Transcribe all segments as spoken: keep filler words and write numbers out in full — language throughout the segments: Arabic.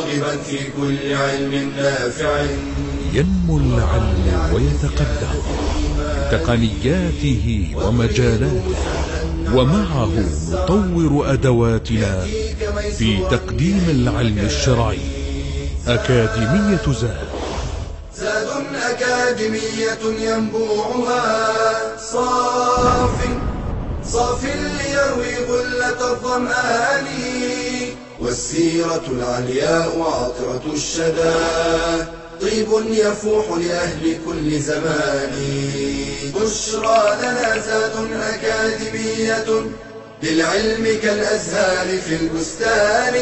راغبا في كل علم نافع. ينمو العلم ويتقدم بتقنياته ومجالاته، ومعه نطور أدواتنا في تقديم العلم الشرعي. أكاديمية زاد، زاد أكاديمية ينبوعها صاف صاف ليروي غلة الظمآن، والسيرة العلياء عطرة الشدى طيب يفوح لأهل كل زمان. بشرى لنا زاد أكاديمية للعلم كالأزهار في البستان.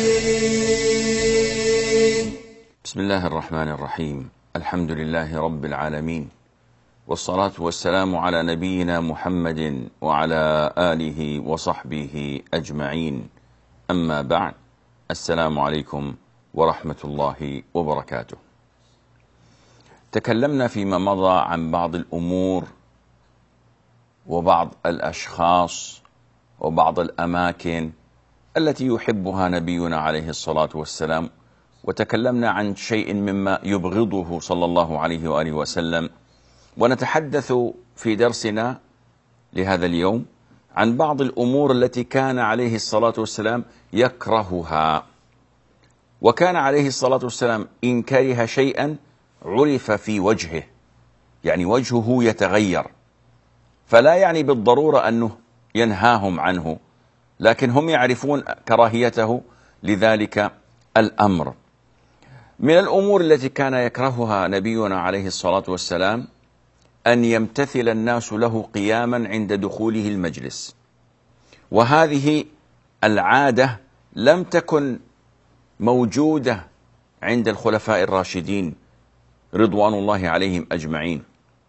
بسم الله الرحمن الرحيم. الحمد لله رب العالمين، والصلاة والسلام على نبينا محمد وعلى آله وصحبه أجمعين. أما بعد، السلام عليكم ورحمة الله وبركاته. تكلمنا فيما مضى عن بعض الأمور وبعض الأشخاص وبعض الأماكن التي يحبها نبينا عليه الصلاة والسلام، وتكلمنا عن شيء مما يبغضه صلى الله عليه وآله وسلم. ونتحدث في درسنا لهذا اليوم عن بعض الأمور التي كان عليه الصلاة والسلام يكرهها. وكان عليه الصلاة والسلام إن كره شيئا عرف في وجهه، يعني وجهه يتغير، فلا يعني بالضرورة أنه ينهاهم عنه، لكن هم يعرفون كراهيته لذلك الأمر. من الأمور التي كان يكرهها نبينا عليه الصلاة والسلام أن يمتثل الناس له قياما عند دخوله المجلس، وهذه العادة لم تكن موجودة عند الخلفاء الراشدين رضوان الله عليهم أجمعين.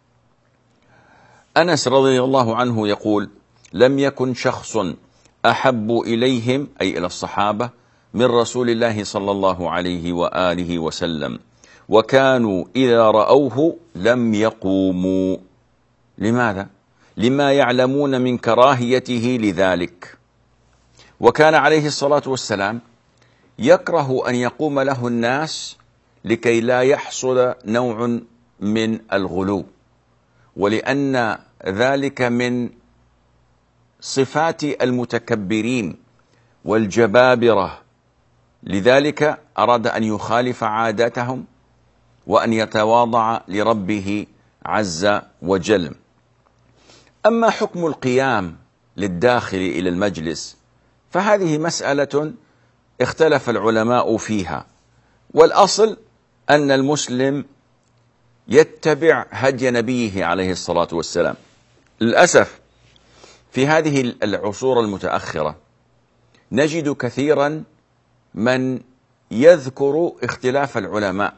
أنس رضي الله عنه يقول: لم يكن شخص أحب إليهم، أي إلى الصحابة، من رسول الله صلى الله عليه وآله وسلم، وكانوا إذا رأوه لم يقوموا. لماذا؟ لما يعلمون من كراهيته لذلك. وكان عليه الصلاة والسلام يكره أن يقوم له الناس لكي لا يحصل نوع من الغلو، ولأن ذلك من صفات المتكبرين والجبابرة، لذلك أراد أن يخالف عاداتهم وأن يتواضع لربه عز وجل. أما حكم القيام للداخل إلى المجلس فهذه مسألة اختلف العلماء فيها، والأصل أن المسلم يتبع هدي نبيه عليه الصلاة والسلام. للأسف في هذه العصور المتأخرة نجد كثيرا من يذكر اختلاف العلماء،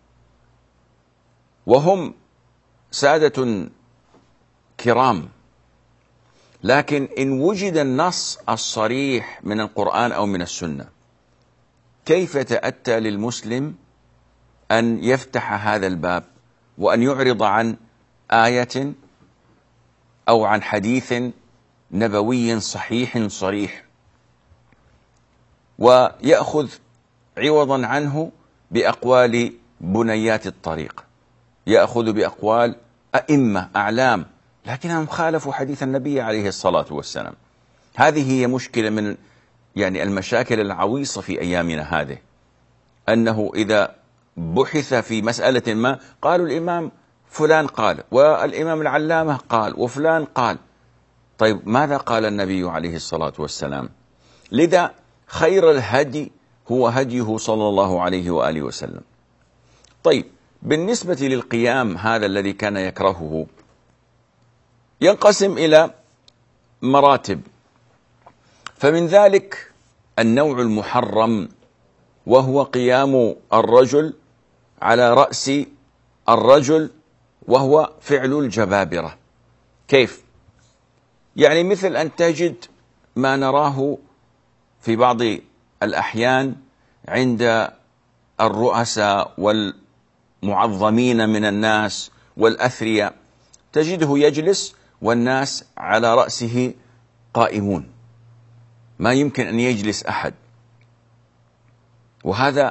وهم سادة كرام، لكن إن وجد النص الصريح من القرآن أو من السنة، كيف يتأتى للمسلم أن يفتح هذا الباب وأن يعرض عن آية أو عن حديث نبوي صحيح صريح ويأخذ عوضا عنه بأقوال بنيات الطريق، يأخذ بأقوال أئمة أعلام لكنهم خالفوا حديث النبي عليه الصلاة والسلام؟ هذه هي مشكلة من يعني المشاكل العويصة في أيامنا هذه، أنه إذا بحث في مسألة ما قالوا الإمام فلان قال، والإمام العلامة قال، وفلان قال. طيب ماذا قال النبي عليه الصلاة والسلام؟ لذا خير الهدي هو هديه صلى الله عليه وآله وسلم. طيب بالنسبة للقيام هذا الذي كان يكرهه ينقسم إلى مراتب، فمن ذلك النوع المحرم، وهو قيام الرجل على رأس الرجل، وهو فعل الجبابرة. كيف؟ يعني مثل أن تجد ما نراه في بعض الأحيان عند الرؤساء والمعظمين من الناس والأثرياء، تجده يجلس والناس على رأسه قائمون، ما يمكن أن يجلس أحد. وهذا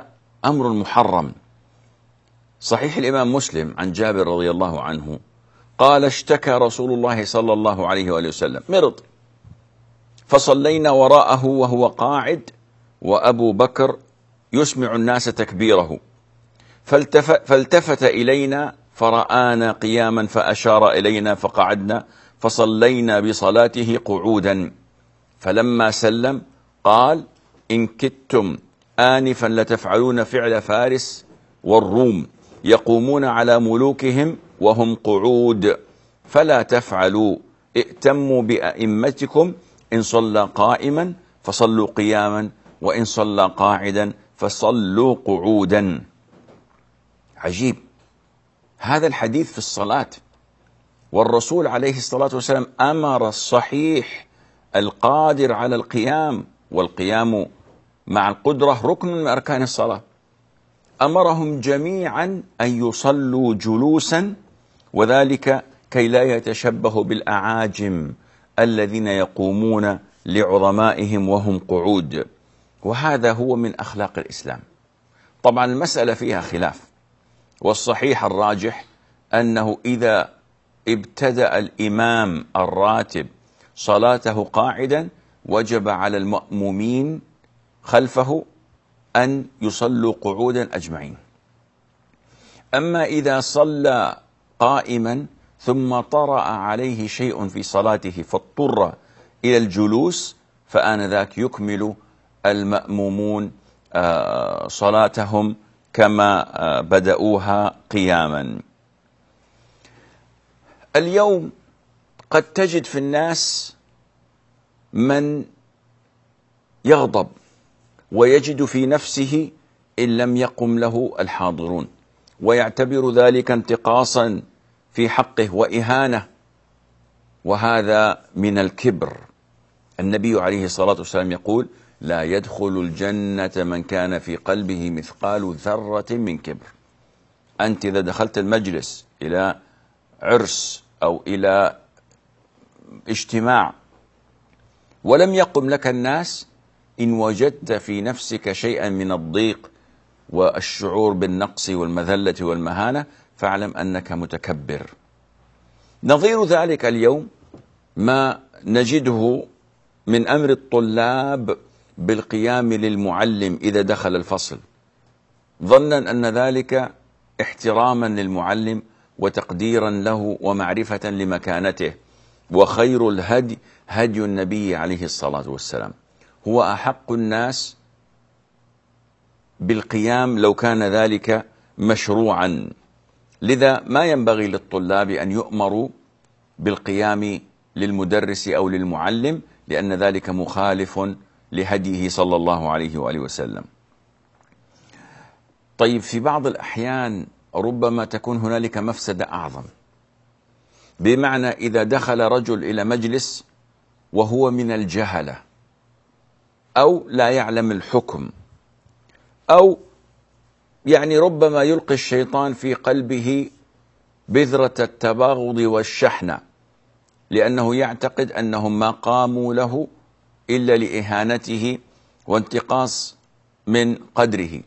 أمر محرم. صحيح الإمام مسلم عن جابر رضي الله عنه قال: اشتكى رسول الله صلى الله عليه وآله وسلم، مرض، فصلينا وراءه وهو قاعد وأبو بكر يسمع الناس تكبيره، فالتفت, فالتفت إلينا فرآنا قياما فأشار إلينا فقعدنا، فصلينا بصلاته قعودا، فلما سلم قال: إن كدتم آنفا لتفعلون فعل فارس والروم يقومون على ملوكهم وهم قعود، فلا تفعلوا، ائتموا بأئمتكم، إن صلى قائما فصلوا قياما، وإن صلى قاعدا فصلوا قعودا. عجيب هذا الحديث في الصلاة، والرسول عليه الصلاة والسلام أمر الصحيح القادر على القيام، والقيام مع القدرة ركن من أركان الصلاة، أمرهم جميعا أن يصلوا جلوسا، وذلك كي لا يتشبهوا بالأعاجم الذين يقومون لعظمائهم وهم قعود، وهذا هو من أخلاق الإسلام. طبعا المسألة فيها خلاف، والصحيح الراجح أنه إذا ابتدأ الإمام الراتب صلاته قاعدا وجب على المأمومين خلفه أن يصلوا قعودا أجمعين. أما إذا صلى قائما ثم طرأ عليه شيء في صلاته فاضطر إلى الجلوس، فآنذاك يكمل المأمومون صلاتهم كما بدأوها قياما. اليوم قد تجد في الناس من يغضب ويجد في نفسه إن لم يقم له الحاضرون، ويعتبر ذلك انتقاصا في حقه وإهانة، وهذا من الكبر. النبي عليه الصلاة والسلام يقول: لا يدخل الجنة من كان في قلبه مثقال ذرة من كبر. أنت إذا دخلت المجلس إلى عرس أو إلى اجتماع ولم يقم لك الناس، إن وجدت في نفسك شيئا من الضيق والشعور بالنقص والمذلة والمهانة، فاعلم أنك متكبر. نظير ذلك اليوم ما نجده من أمر الطلاب بالقيام للمعلم إذا دخل الفصل، ظنا أن ذلك احتراما للمعلم وتقديرا له ومعرفة لمكانته. وخير الهدي هدي النبي عليه الصلاة والسلام، هو أحق الناس بالقيام لو كان ذلك مشروعا. لذا ما ينبغي للطلاب أن يؤمروا بالقيام للمدرس أو للمعلم، لأن ذلك مخالف لهديه صلى الله عليه وآله وسلم. طيب، في بعض الأحيان ربما تكون هنالك مفسدة أعظم، بمعنى إذا دخل رجل إلى مجلس وهو من الجهلة أو لا يعلم الحكم، أو يعني ربما يلقي الشيطان في قلبه بذرة التباغض والشحنة، لأنه يعتقد أنهم ما قاموا له إلا لإهانته وانتقاص من قدره.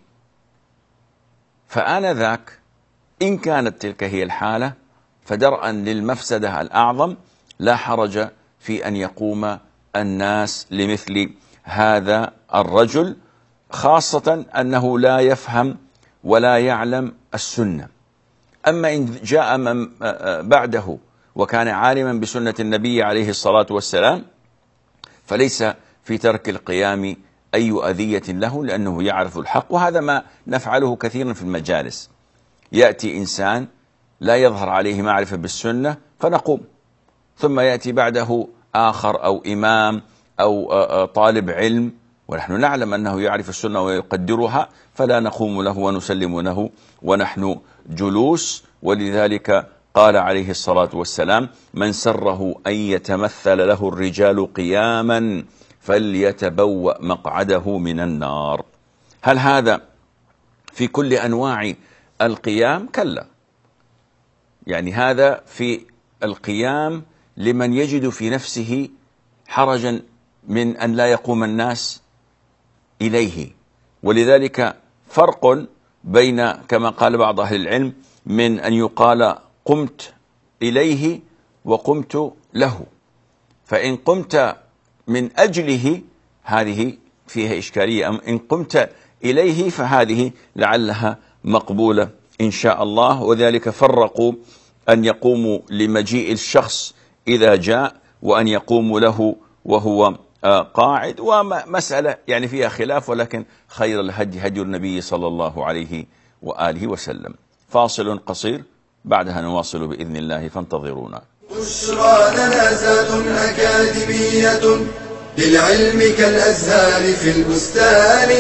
فآنذاك إن كانت تلك هي الحالة، فدرءا للمفسدة الأعظم لا حرج في أن يقوم الناس لمثل هذا الرجل، خاصة أنه لا يفهم ولا يعلم السنة. أما إن جاء من بعده وكان عالما بسنة النبي عليه الصلاة والسلام، فليس في ترك القيام أي أذية له، لأنه يعرف الحق. وهذا ما نفعله كثيرا في المجالس، يأتي إنسان لا يظهر عليه معرفة بالسنة فنقوم، ثم يأتي بعده آخر أو إمام أو طالب علم ونحن نعلم أنه يعرف السنة ويقدرها، فلا نقوم له ونسلم له ونحن جلوس. ولذلك قال عليه الصلاة والسلام: من سره أن يتمثل له الرجال قياما فليتبوأ مقعده من النار. هل هذا في كل أنواع القيام؟ كلا، يعني هذا في القيام لمن يجد في نفسه حرجا من أن لا يقوم الناس إليه. ولذلك فرق بين كما قال بعض أهل العلم من أن يقال قمت إليه وقمت له، فإن قمت من أجله هذه فيها إشكالية، أم إن قمت إليه فهذه لعلها مقبولة إن شاء الله. وذلك فرقوا أن يقوموا لمجيء الشخص إذا جاء وأن يقوموا له وهو قاعد، ومسألة يعني فيها خلاف، ولكن خير الهدي هدي النبي صلى الله عليه وآله وسلم. فاصل قصير بعدها نواصل بإذن الله، فانتظرونا. بشرى لنا زاد أكاديمية للعلم كالأزهار في البستان.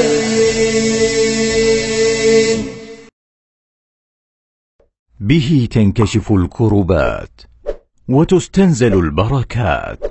به تنكشف الكربات وتستنزل البركات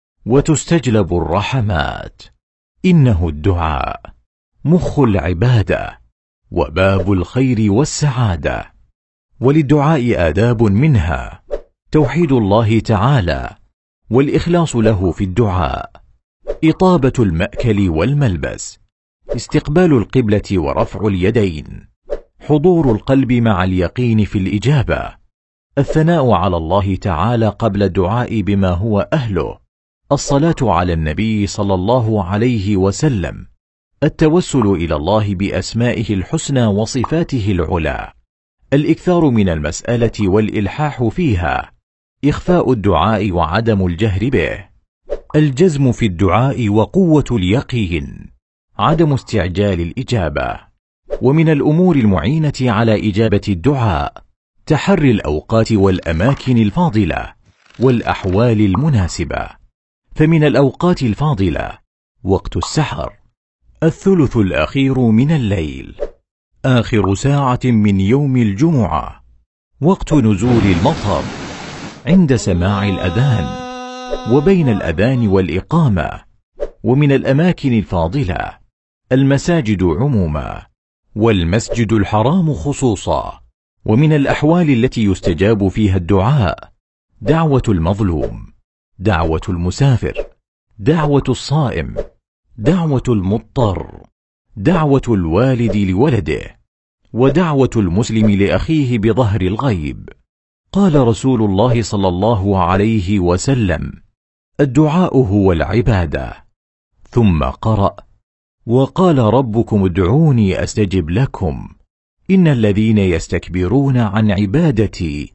وتستجلب الرحمات. إنه الدعاء مخ العبادة وباب الخير والسعادة، وللدعاء آداب منها توحيد الله تعالى والإخلاص له في الدعاء، إطابة المأكل والملبس، استقبال القبلة ورفع اليدين، حضور القلب مع اليقين في الإجابة، الثناء على الله تعالى قبل الدعاء بما هو أهله، الصلاة على النبي صلى الله عليه وسلم، التوسل إلى الله بأسمائه الحسنى وصفاته العلى، الإكثار من المسألة والإلحاح فيها، إخفاء الدعاء وعدم الجهر به، الجزم في الدعاء وقوة اليقين، عدم استعجال الإجابة. ومن الأمور المعينة على إجابة الدعاء تحري الأوقات والأماكن الفاضلة والأحوال المناسبة. فمن الأوقات الفاضلة وقت السحر، الثلث الأخير من الليل، آخر ساعة من يوم الجمعة، وقت نزول المطر، عند سماع الأذان وبين الأذان والإقامة. ومن الأماكن الفاضلة المساجد عموما والمسجد الحرام خصوصا. ومن الأحوال التي يستجاب فيها الدعاء دعوة المظلوم، دعوة المسافر، دعوة الصائم، دعوة المضطر، دعوة الوالد لولده، ودعوة المسلم لأخيه بظهر الغيب. قال رسول الله صلى الله عليه وسلم: الدعاء هو العبادة. ثم قرأ: وقال ربكم ادعوني أستجب لكم إن الذين يستكبرون عن عبادتي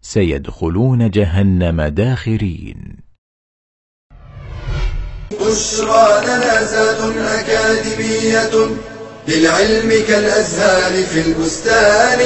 سيدخلون جهنم داخرين. بشرى لنا زاد أكاديمية للعلم كالأزهار في البستان.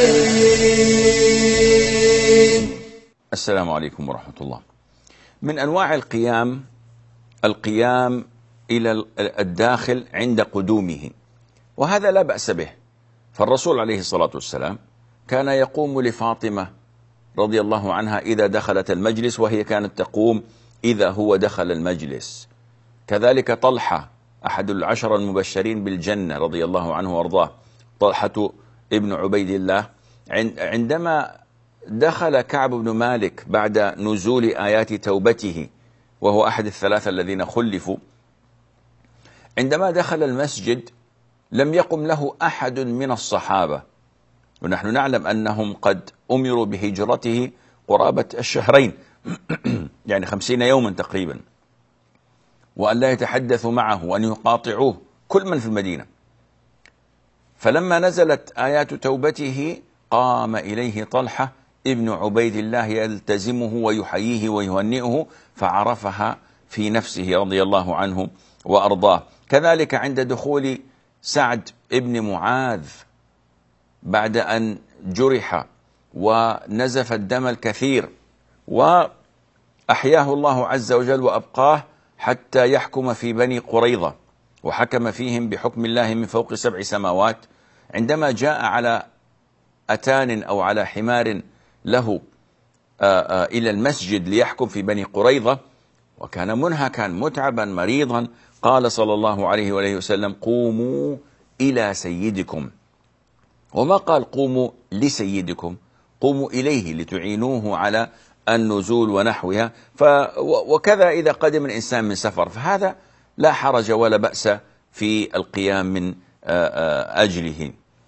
السلام عليكم ورحمة الله. من أنواع القيام القيام إلى الداخل عند قدومه، وهذا لا بأس به، فالرسول عليه الصلاة والسلام كان يقوم لفاطمة رضي الله عنها إذا دخلت المجلس، وهي كانت تقوم إذا هو دخل المجلس. كذلك طلحة أحد العشر المبشرين بالجنة رضي الله عنه وارضاه، طلحة ابن عبيد الله، عندما دخل كعب بن مالك بعد نزول آيات توبته، وهو أحد الثلاثة الذين خلفوا، عندما دخل المسجد لم يقم له أحد من الصحابة، ونحن نعلم أنهم قد أمروا بهجرته قرابة الشهرين يعني خمسين يوما تقريبا، وأن لا يتحدثوا معه وأن يقاطعوه كل من في المدينة. فلما نزلت آيات توبته قام إليه طلحة ابن عبيد الله يلتزمه ويحييه ويهنئه، فعرفها في نفسه رضي الله عنه وأرضاه. كذلك عند دخول سعد ابن معاذ بعد أن جرح ونزف الدم الكثير، وأحياه الله عز وجل وأبقاه حتى يحكم في بني قريظة، وحكم فيهم بحكم الله من فوق سبع سماوات. عندما جاء على أتان أو على حمار له آآ آآ إلى المسجد ليحكم في بني قريظة، وكان منهكا متعبا مريضا، قال صلى الله عليه وآله وسلم: قوموا إلى سيدكم. وما قال قوموا لسيدكم، قوموا إليه لتعينوه على النزول ونحوها. وكذا إذا قدم الإنسان من سفر، فهذا لا حرج ولا بأس في القيام من أجله.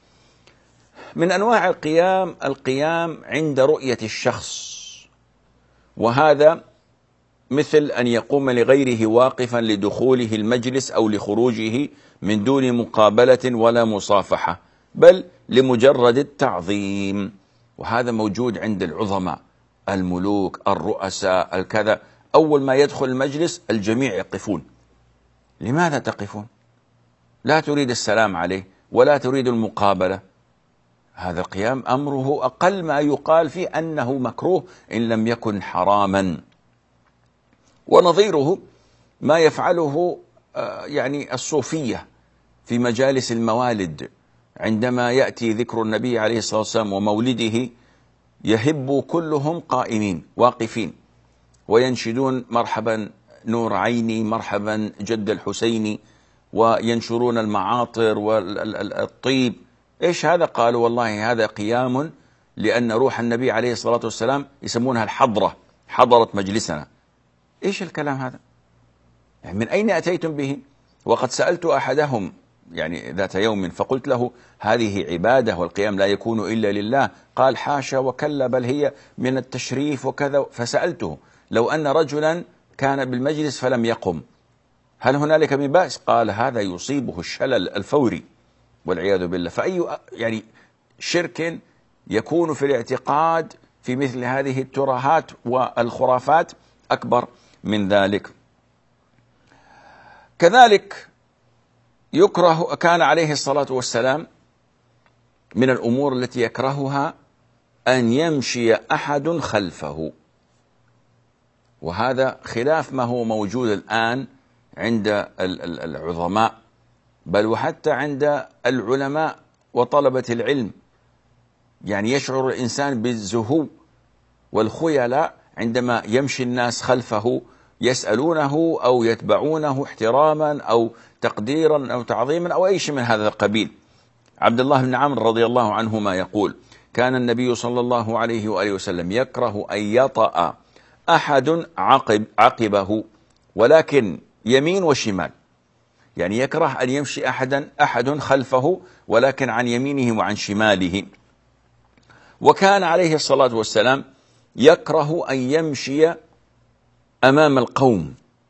من أنواع القيام القيام عند رؤية الشخص، وهذا مثل أن يقوم لغيره واقفا لدخوله المجلس أو لخروجه من دون مقابلة ولا مصافحة، بل لمجرد التعظيم. وهذا موجود عند العظماء، الملوك، الرؤساء، الكذا، أول ما يدخل المجلس الجميع يقفون. لماذا تقفون؟ لا تريد السلام عليه ولا تريد المقابلة. هذا القيام أمره أقل ما يقال فيه أنه مكروه إن لم يكن حراما. ونظيره ما يفعله يعني الصوفية في مجالس الموالد، عندما يأتي ذكر النبي عليه الصلاة والسلام ومولده يهب كلهم قائمين واقفين وينشدون مرحبا نور عيني، مرحبا جد الحسيني، وينشرون المعاطر والطيب. إيش هذا؟ قالوا والله هذا قيام لأن روح النبي عليه الصلاة والسلام يسمونها الحضرة، حضرت مجلسنا. إيش الكلام هذا؟ يعني من أين أتيتم به؟ وقد سألت أحدهم يعني ذات يوم فقلت له هذه عبادة والقيام لا يكون إلا لله. قال حاشا وكلا، بل هي من التشريف وكذا. فسألته لو أن رجلا كان بالمجلس فلم يقم هل هنالك من بأس؟ قال هذا يصيبه الشلل الفوري والعياذ بالله. فأي يعني شرك يكون في الاعتقاد في مثل هذه الترهات والخرافات أكبر من ذلك. كذلك يكره، كان عليه الصلاة والسلام من الأمور التي يكرهها أن يمشي أحد خلفه، وهذا خلاف ما هو موجود الآن عند العظماء، بل وحتى عند العلماء وطلبة العلم. يعني يشعر الإنسان بالزهو والخيلاء عندما يمشي الناس خلفه يسألونه أو يتبعونه احتراما أو تقديرا أو تعظيما أو أي شيء من هذا القبيل. عبد الله بن عمرو رضي الله عنهما يقول كان النبي صلى الله عليه وآله وسلم يكره أن يطأ أحد عقب عقبه، ولكن يمين وشمال. يعني يكره أن يمشي أحدا أحد خلفه ولكن عن يمينه وعن شماله. وكان عليه الصلاة والسلام يكره أن يمشي أمام القوم.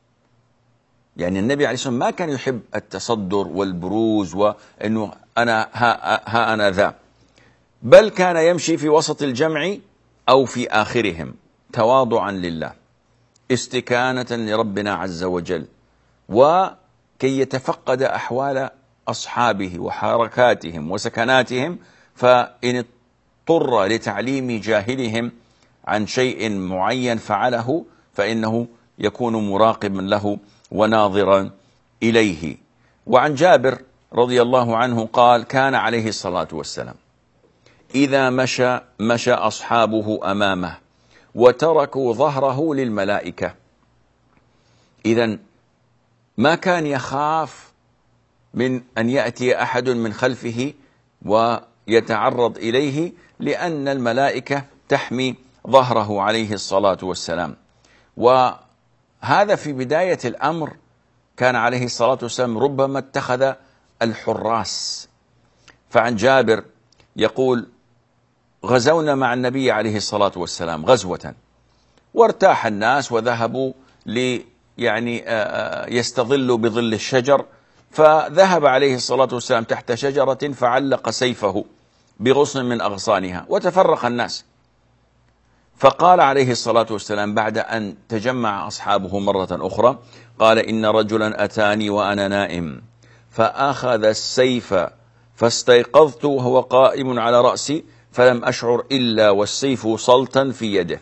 يعني النبي عليه الصلاة والسلام ما كان يحب التصدر والبروز وأنه أنا ها, ها أنا ذا، بل كان يمشي في وسط الجمع أو في آخرهم تواضعا لله، استكانة لربنا عز وجل، وكي يتفقد أحوال أصحابه وحركاتهم وسكناتهم، فإن اضطر لتعليم جاهلهم عن شيء معين فعله فإنه يكون مراقبا له وناظرا إليه. وعن جابر رضي الله عنه قال كان عليه الصلاة والسلام إذا مشى مشى أصحابه أمامه وتركوا ظهره للملائكة. إذن ما كان يخاف من أن يأتي أحد من خلفه ويتعرض إليه، لأن الملائكة تحمي ظهره عليه الصلاة والسلام. وهذا في بداية الأمر كان عليه الصلاة والسلام ربما اتخذ الحراس. فعن جابر يقول غزونا مع النبي عليه الصلاة والسلام غزوة، وارتاح الناس وذهبوا لي يعني يستظلوا بظل الشجر، فذهب عليه الصلاة والسلام تحت شجرة فعلق سيفه بغصن من أغصانها وتفرق الناس. فقال عليه الصلاة والسلام بعد أن تجمع أصحابه مرة أخرى قال إن رجلا أتاني وأنا نائم فأخذ السيف فاستيقظت وهو قائم على رأسي فلم أشعر إلا والسيف سلطا في يده.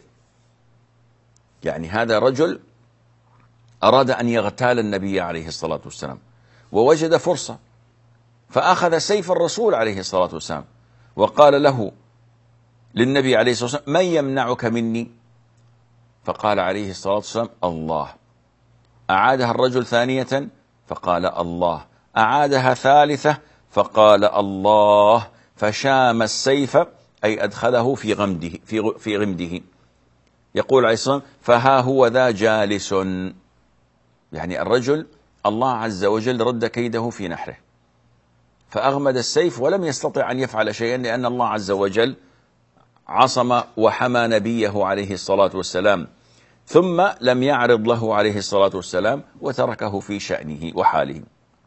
يعني هذا رجل أراد أن يغتال النبي عليه الصلاة والسلام ووجد فرصة، فأخذ سيف الرسول عليه الصلاة والسلام وقال له للنبي عليه الصلاة والسلام من يمنعك مني؟ فقال عليه الصلاة والسلام الله. أعادها الرجل ثانية فقال الله، أعادها ثالثة فقال الله، فشام السيف أي أدخله في غمده في في غمده. يقول عليه الصلاة والسلام فها هو ذا جالس. يعني الرجل الله عز وجل رد كيده في نحره، فأغمد السيف ولم يستطع أن يفعل شيئا، لأن الله عز وجل عصم وحمى نبيه عليه الصلاة والسلام، ثم لم يعرض له عليه الصلاة والسلام وتركه في شأنه وحاله.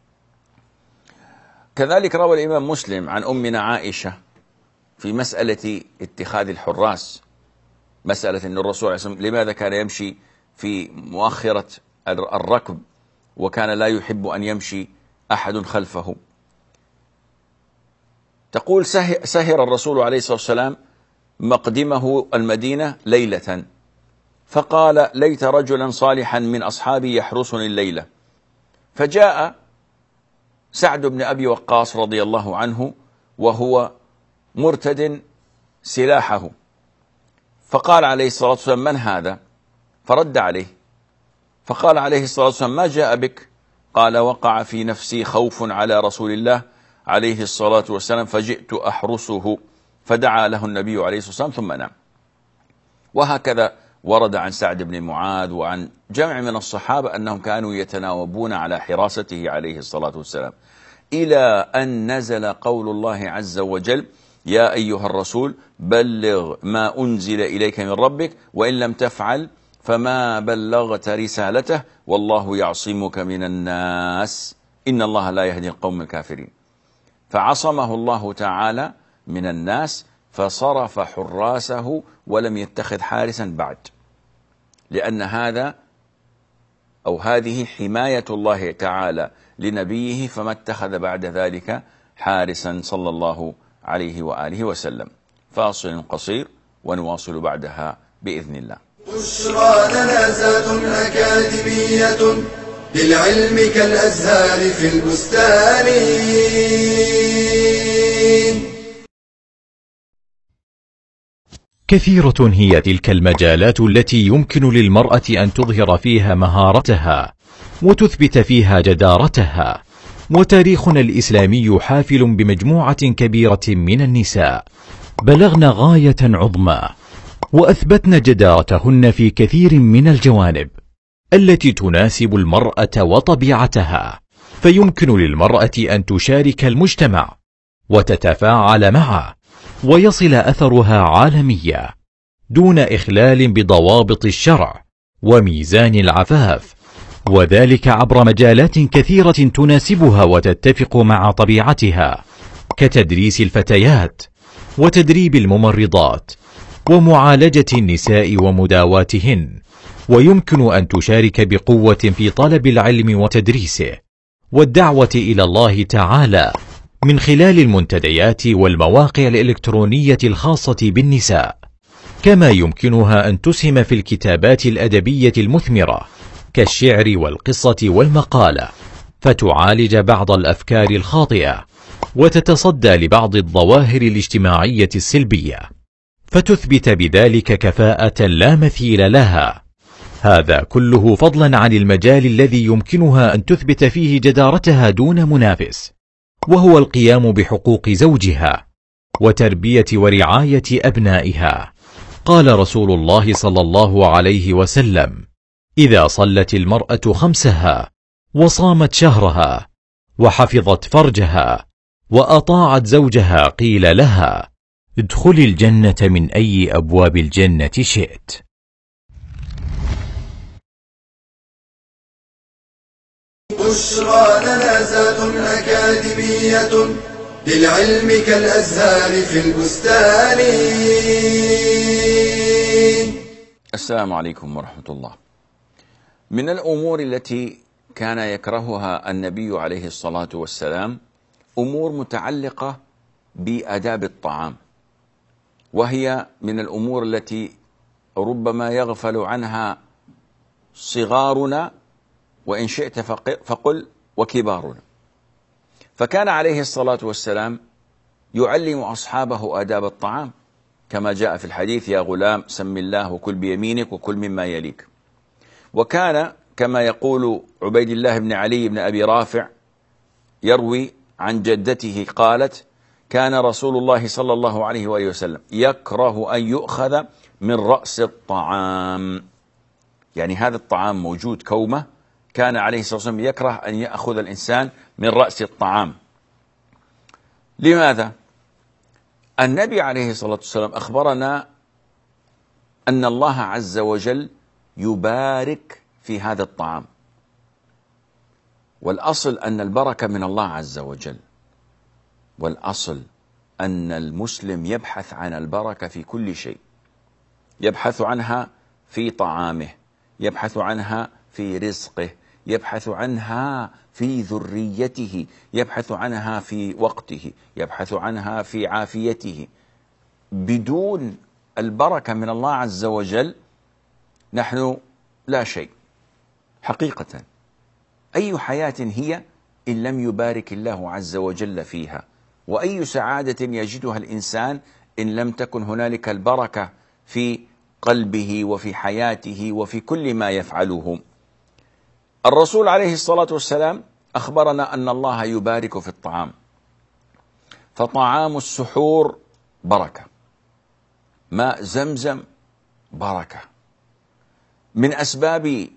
كذلك روى الإمام مسلم عن أمنا عائشة في مسألة اتخاذ الحراس، مسألة أن الرسول عليه الصلاة والسلام لماذا كان يمشي في مؤخرة الركب وكان لا يحب أن يمشي أحد خلفه. تقول سهر الرسول عليه الصلاة والسلام مقدمه المدينة ليلة، فقال ليت رجلا صالحا من أصحابي يحرسني الليلة، فجاء سعد بن أبي وقاص رضي الله عنه وهو مرتد سلاحه، فقال عليه الصلاة والسلام من هذا؟ فرد عليه، فقال عليه الصلاة والسلام ما جاء بك؟ قال وقع في نفسي خوف على رسول الله عليه الصلاة والسلام فجئت أحرسه، فدعا له النبي عليه الصلاة والسلام ثم نام. وهكذا ورد عن سعد بن معاذ وعن جمع من الصحابة أنهم كانوا يتناوبون على حراسته عليه الصلاة والسلام، إلى أن نزل قول الله عز وجل يا أيها الرسول بلغ ما أنزل إليك من ربك وإن لم تفعل فما بلغت رسالته والله يعصمك من الناس إن الله لا يهدي القوم الكافرين. فعصمه الله تعالى من الناس، فصرف حراسه ولم يتخذ حارسا بعد، لأن هذا أو هذه حماية الله تعالى لنبيه، فما اتخذ بعد ذلك حارسا صلى الله عليه وآله وسلم. فاصل قصير ونواصل بعدها بإذن الله. بشرى لنا زاد أكاديمية للعلم كالأزهار في البستان. كثيرة هي تلك المجالات التي يمكن للمرأة أن تظهر فيها مهارتها وتثبت فيها جدارتها، وتاريخنا الإسلامي حافل بمجموعة كبيرة من النساء بلغن غاية عظمى وأثبتن جدارتهن في كثير من الجوانب التي تناسب المرأة وطبيعتها، فيمكن للمرأة أن تشارك المجتمع وتتفاعل معه ويصل أثرها عالميا دون إخلال بضوابط الشرع وميزان العفاف، وذلك عبر مجالات كثيرة تناسبها وتتفق مع طبيعتها، كتدريس الفتيات وتدريب الممرضات ومعالجة النساء ومداواتهن. ويمكن أن تشارك بقوة في طلب العلم وتدريسه والدعوة إلى الله تعالى من خلال المنتديات والمواقع الإلكترونية الخاصة بالنساء، كما يمكنها أن تسهم في الكتابات الأدبية المثمرة كالشعر والقصة والمقالة، فتعالج بعض الأفكار الخاطئة وتتصدى لبعض الظواهر الاجتماعية السلبية، فتثبت بذلك كفاءة لا مثيل لها. هذا كله فضلا عن المجال الذي يمكنها أن تثبت فيه جدارتها دون منافس، وهو القيام بحقوق زوجها وتربية ورعاية أبنائها. قال رسول الله صلى الله عليه وسلم: إذا صلت المرأة خمسها وصامت شهرها وحفظت فرجها وأطاعت زوجها قيل لها: ادخلي الجنة من أي أبواب الجنة شئت. بشرى لنا زاد أكاديمية للعلم كالأزهار في البستان. السلام عليكم ورحمة الله. من الأمور التي كان يكرهها النبي عليه الصلاة والسلام أمور متعلقة بآداب الطعام، وهي من الأمور التي ربما يغفل عنها صغارنا، وإن شئت فقل وكبارنا. فكان عليه الصلاة والسلام يعلم أصحابه آداب الطعام، كما جاء في الحديث: يا غلام سم الله وكل بيمينك وكل مما يليك. وكان كما يقول عبيد الله بن علي بن أبي رافع يروي عن جدته قالت: كان رسول الله صلى الله عليه وآله وسلم يكره أن يؤخذ من رأس الطعام، يعني هذا الطعام موجود كومة، كان عليه الصلاة والسلام يكره أن يأخذ الإنسان من رأس الطعام. لماذا؟ النبي عليه الصلاة والسلام أخبرنا أن الله عز وجل يبارك في هذا الطعام، والأصل أن البركة من الله عز وجل، والأصل أن المسلم يبحث عن البركة في كل شيء، يبحث عنها في طعامه، يبحث عنها في رزقه، يبحث عنها في ذريته، يبحث عنها في وقته، يبحث عنها في عافيته. بدون البركة من الله عز وجل نحن لا شيء حقيقة. أي حياة هي إن لم يبارك الله عز وجل فيها؟ وأي سعادة يجدها الإنسان إن لم تكن هنالك البركة في قلبه وفي حياته وفي كل ما يفعله؟ الرسول عليه الصلاة والسلام أخبرنا أن الله يبارك في الطعام، فطعام السحور بركة، ماء زمزم بركة. من أسباب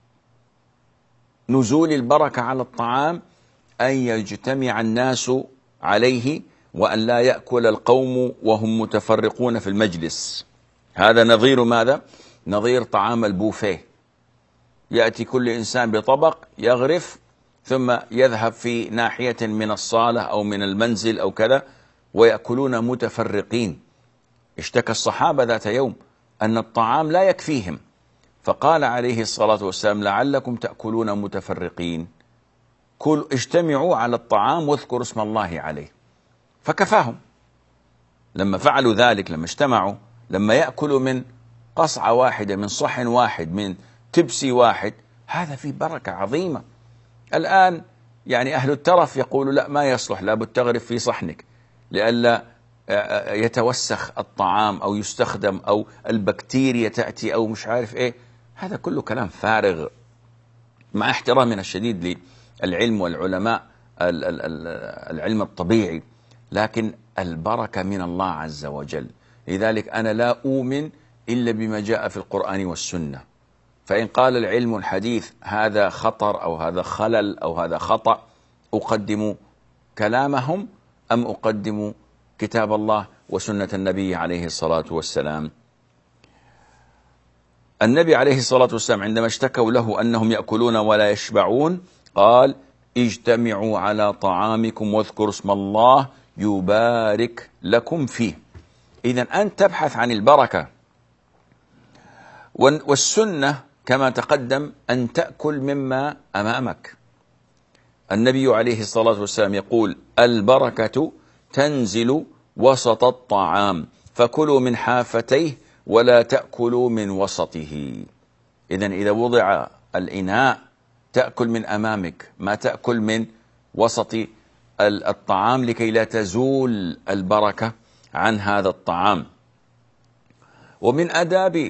نزول البركة على الطعام أن يجتمع الناس عليه، وأن لا يأكل القوم وهم متفرقون في المجلس. هذا نظير ماذا؟ نظير طعام البوفيه، يأتي كل إنسان بطبق يغرف ثم يذهب في ناحية من الصالة أو من المنزل أو كذا ويأكلون متفرقين. اشتكى الصحابة ذات يوم أن الطعام لا يكفيهم، فقال عليه الصلاة والسلام: لعلكم تأكلون متفرقين، كل اجتمعوا على الطعام واذكروا اسم الله عليه. فكفاهم لما فعلوا ذلك، لما اجتمعوا، لما يأكلوا من قصعة واحدة، من صحن واحد، من تبسي واحد، هذا فيه بركة عظيمة. الآن يعني أهل الترف يقولوا لا، ما يصلح، لابد تغرف في صحنك لئلا يتوسخ الطعام أو يستخدم أو البكتيريا تأتي أو مش عارف إيه. هذا كله كلام فارغ، مع احترامنا الشديد للعلم والعلماء العلم الطبيعي، لكن البركة من الله عز وجل. لذلك أنا لا أؤمن إلا بما جاء في القرآن والسنة. فإن قال العلم الحديث هذا خطر أو هذا خلل أو هذا خطأ، أقدم كلامهم أم أقدم كتاب الله وسنة النبي عليه الصلاة والسلام؟ النبي عليه الصلاة والسلام عندما اشتكوا له أنهم يأكلون ولا يشبعون قال: اجتمعوا على طعامكم واذكروا اسم الله يبارك لكم فيه. إذن أنت تبحث عن البركة، والسنة كما تقدم أن تأكل مما أمامك. النبي عليه الصلاة والسلام يقول: البركة تنزل وسط الطعام، فكلوا من حافتيه ولا تأكلوا من وسطه. إذن إذا وضع الإناء تأكل من أمامك، ما تأكل من وسط الطعام لكي لا تزول البركة عن هذا الطعام. ومن آداب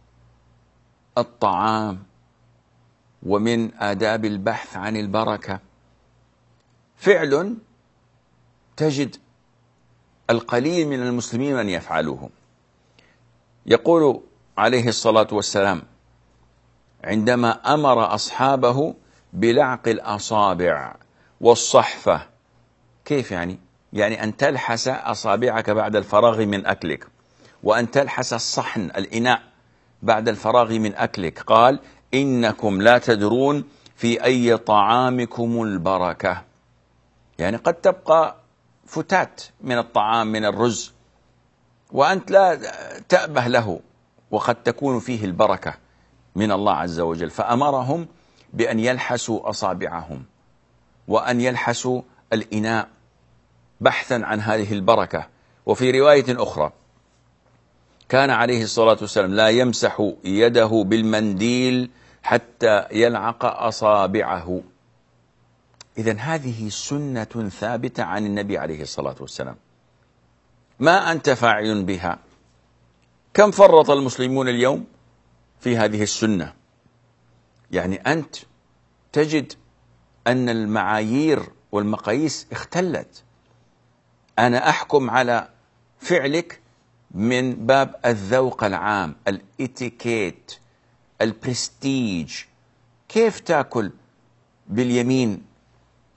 الطعام ومن آداب البحث عن البركة فعل تجد القليل من المسلمين من يفعله. يقول عليه الصلاة والسلام عندما أمر أصحابه بلعق الأصابع والصحفة. كيف يعني؟ يعني أن تلحس أصابعك بعد الفراغ من أكلك، وأن تلحس الصحن الإناء بعد الفراغ من أكلك. قال: إنكم لا تدرون في أي طعامكم البركة. يعني قد تبقى فتات من الطعام من الرز وأنت لا تأبه له، وقد تكون فيه البركة من الله عز وجل. فأمرهم بأن يلحسوا أصابعهم وأن يلحسوا الإناء بحثا عن هذه البركة. وفي رواية أخرى كان عليه الصلاة والسلام لا يمسح يده بالمنديل حتى يلعق أصابعه. إذن هذه سنة ثابتة عن النبي عليه الصلاة والسلام، ما أنت فاعل بها. كم فرط المسلمون اليوم في هذه السنة؟ يعني أنت تجد أن المعايير والمقاييس اختلت. أنا أحكم على فعلك من باب الذوق العام، الاتيكيت، البرستيج. كيف تأكل باليمين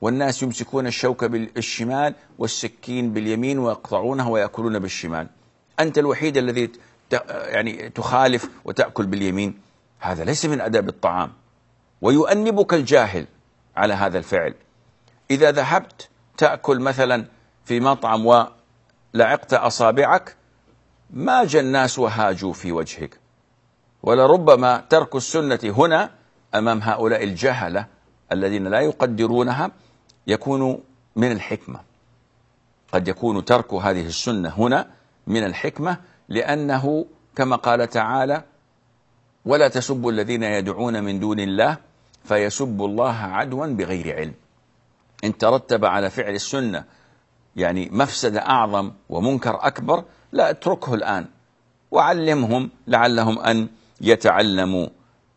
والناس يمسكون الشوكة بالشمال والسكين باليمين ويقطعونها ويأكلون بالشمال، أنت الوحيد الذي يعني تخالف وتأكل باليمين. هذا ليس من أدب الطعام، ويؤنبك الجاهل على هذا الفعل. إذا ذهبت تأكل مثلا في مطعم ولعقت أصابعك، ما جاء الناس وهاجوا في وجهك، ولربما ترك السنة هنا أمام هؤلاء الجهلة الذين لا يقدرونها يكون من الحكمة. قد يكون ترك هذه السنة هنا من الحكمة، لأنه كما قال تعالى: ولا تسبوا الذين يدعون من دون الله فيسبوا الله عدوا بغير علم. إن ترتب على فعل السنة يعني مفسدة أعظم ومنكر أكبر، لا اتركه الآن وعلمهم لعلهم أن يتعلموا.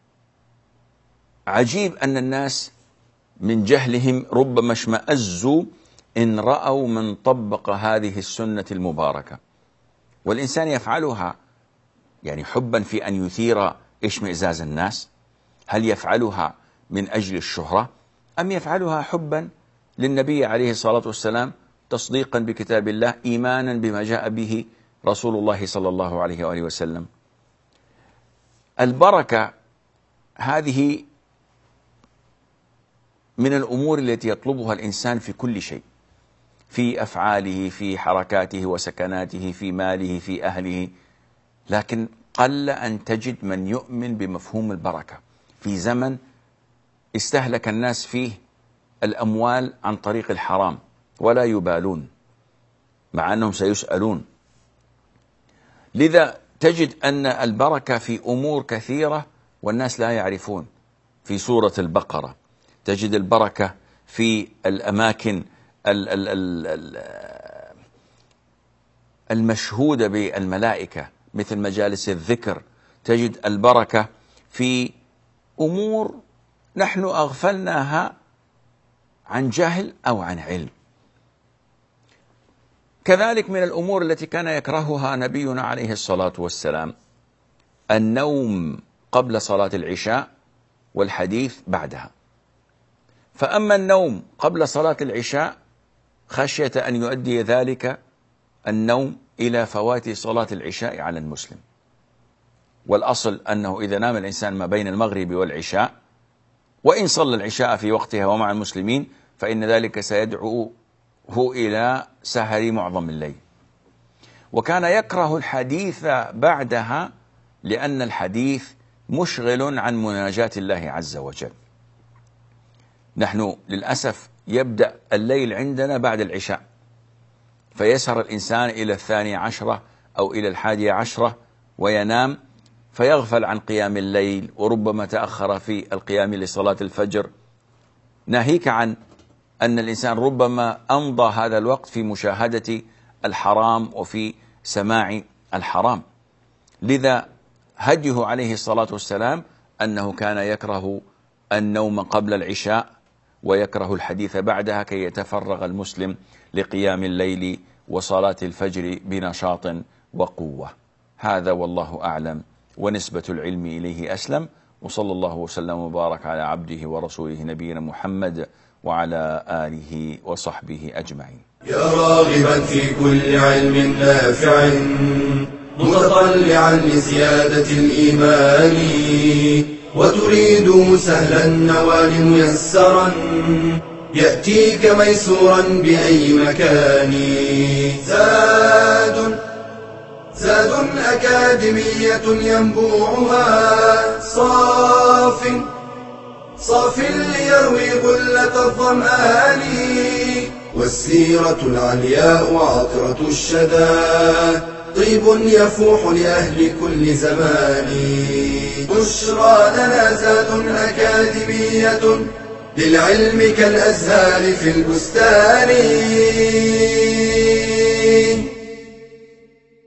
عجيب أن الناس من جهلهم ربما اشمأزوا إن رأوا من طبق هذه السنة المباركة، والإنسان يفعلها يعني حبا في أن يثير اشمئزاز الناس. هل يفعلها من أجل الشهرة أم يفعلها حبا للنبي عليه الصلاة والسلام، تصديقا بكتاب الله، إيمانا بما جاء به رسول الله صلى الله عليه وآله وسلم؟ البركة هذه من الأمور التي يطلبها الإنسان في كل شيء، في أفعاله، في حركاته وسكناته، في ماله، في أهله، لكن قل أن تجد من يؤمن بمفهوم البركة في زمن استهلك الناس فيه الأموال عن طريق الحرام ولا يبالون، مع أنهم سيسألون. لذا تجد أن البركة في أمور كثيرة والناس لا يعرفون. في سورة البقرة تجد البركة في الأماكن المشهودة بالملائكة مثل مجالس الذكر، تجد البركة في أمور نحن أغفلناها عن جهل أو عن علم. كذلك من الأمور التي كان يكرهها نبينا عليه الصلاة والسلام النوم قبل صلاة العشاء والحديث بعدها. فأما النوم قبل صلاة العشاء خشية أن يؤدي ذلك النوم إلى فوات صلاة العشاء على المسلم، والأصل أنه إذا نام الإنسان ما بين المغرب والعشاء وإن صلى العشاء في وقتها ومع المسلمين فإن ذلك سيدعوه إلى سهر معظم الليل. وكان يكره الحديث بعدها لأن الحديث مشغل عن مناجاة الله عز وجل. نحن للأسف يبدأ الليل عندنا بعد العشاء، فيسهر الإنسان إلى الثاني عشرة أو إلى الحادي عشرة وينام، فيغفل عن قيام الليل، وربما تأخر في القيام لصلاة الفجر، ناهيك عن أن الإنسان ربما أمضى هذا الوقت في مشاهدة الحرام وفي سماع الحرام. لذا هديه عليه الصلاة والسلام أنه كان يكره النوم قبل العشاء ويكره الحديث بعدها كي يتفرغ المسلم لقيام الليل وصلاة الفجر بنشاط وقوة. هذا والله أعلم، ونسبة العلم إليه أسلم. وصلى الله وسلم وبارك على عبده ورسوله نبينا محمد وعلى آله وصحبه أجمعين. يا راغبا في كل علم نافع متطلعا لزيادة الإيمان، وتريد سهلا النوال ميسرا يأتيك ميسورا بأي مكان. زاد زاد أكاديمية ينبوعها صاف صاف ليروي غلة الظمآن، والسيرة العلياء عطرة الشدى طيب يفوح لأهل كل زمان. بشرى لنا زاد أكاديمية للعلم كالأزهار في البستان.